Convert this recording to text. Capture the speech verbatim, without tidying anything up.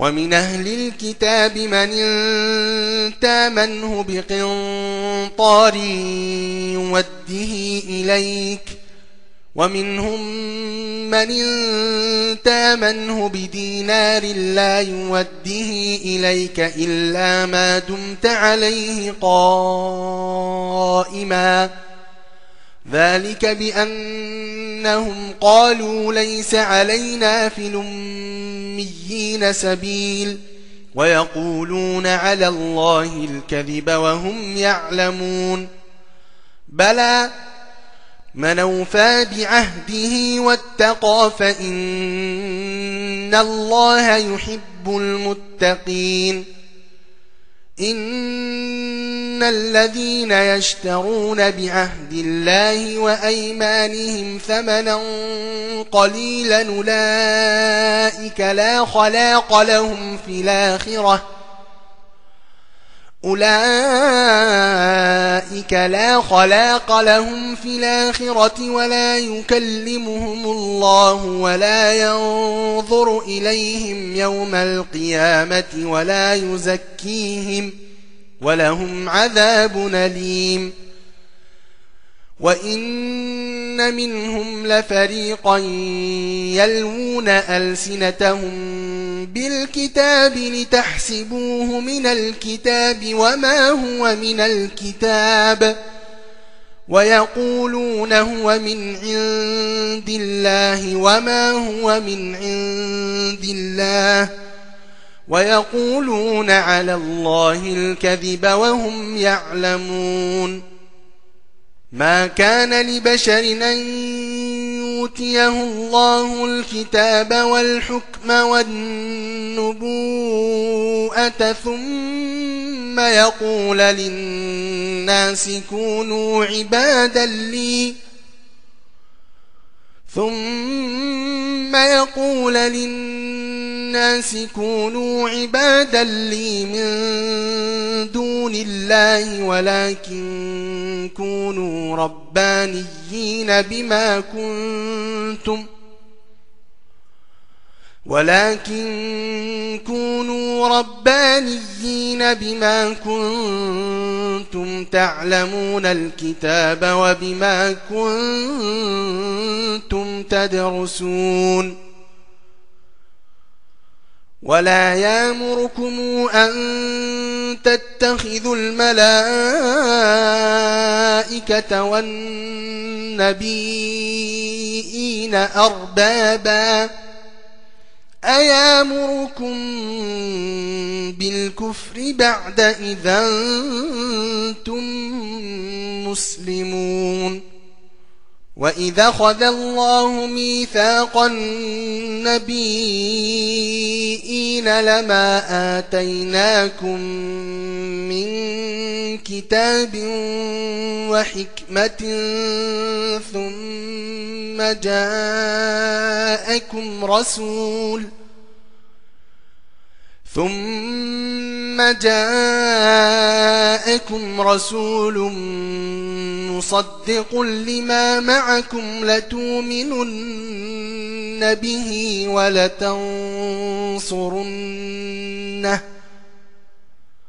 ومن أهل الكتاب من إن تامنه بقنطار يوده إليك ومنهم من إن تامنه بدينار لا يوده إليك إلا ما دمت عليه قائما ذلك بأنهم قالوا ليس علينا في الأميين سبيل ويقولون على الله الكذب وهم يعلمون بلى من أوفى بعهده واتقى فإن الله يحب المتقين إن الذين يشترون بعهد الله وأيمانهم ثمنا قليلا أولئك لا خلاق لهم في الآخرة أولئك لا خلاق لهم في الآخرة ولا يكلمهم الله ولا ينظر إليهم يوم القيامة ولا يزكيهم ولهم عذاب أليم وإن منهم لفريقا يلوون ألسنتهم بالكتاب لتحسبوه من الكتاب وما هو من الكتاب ويقولون هو من عند الله وما هو من عند الله ويقولون على الله الكذب وهم يعلمون ما كان لبشر أن يؤتيه الله الكتاب والحكم والنبوءة ثم يقول للناس كونوا عبادا لي ثم يقول للناس كونوا عبادا لي من دون الله ولكن كونوا ربانيين بما كنتم ولكن كونوا ربانيين بما كنتم تعلمون الكتاب وبما كنتم تدرسون ولا يأمركم أن تتخذوا الملائكة والنبيين أربابا أيامركم بالكفر بعد إذا أنتم مسلمون وإذا أخذ الله ميثاق النبيين لما آتيناكم من كتاب وحكمة ثم جاءكم رسول ثم جاءكم رسول مصدق لما معكم لتؤمنن به ولتنصرن